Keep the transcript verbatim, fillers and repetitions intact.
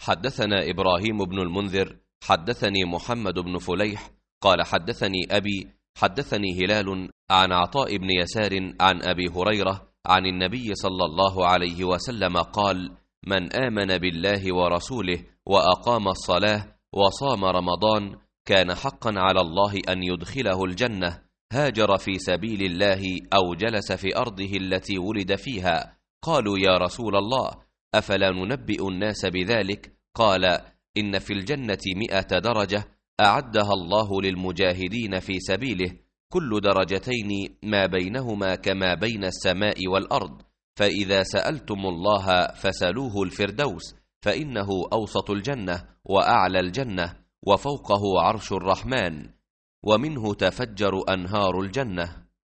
حدثنا إبراهيم بن المنذر حدثني محمد بن فليح قال حدثني أبي حدثني هلال عن عطاء بن يسار عن أبي هريرة عن النبي صلى الله عليه وسلم قال: من آمن بالله ورسوله وأقام الصلاة وصام رمضان كان حقا على الله أن يدخله الجنة، هاجر في سبيل الله أو جلس في أرضه التي ولد فيها. قالوا: يا رسول الله، أفلا ننبئ الناس بذلك؟ قال: إن في الجنة مئة درجة أعدها الله للمجاهدين في سبيله، كل درجتين ما بينهما كما بين السماء والأرض، فإذا سألتم الله فسلوه الفردوس، فإنه أوسط الجنة وأعلى الجنة وفوقه عرش الرحمن، ومنه تفجر أنهار الجنة.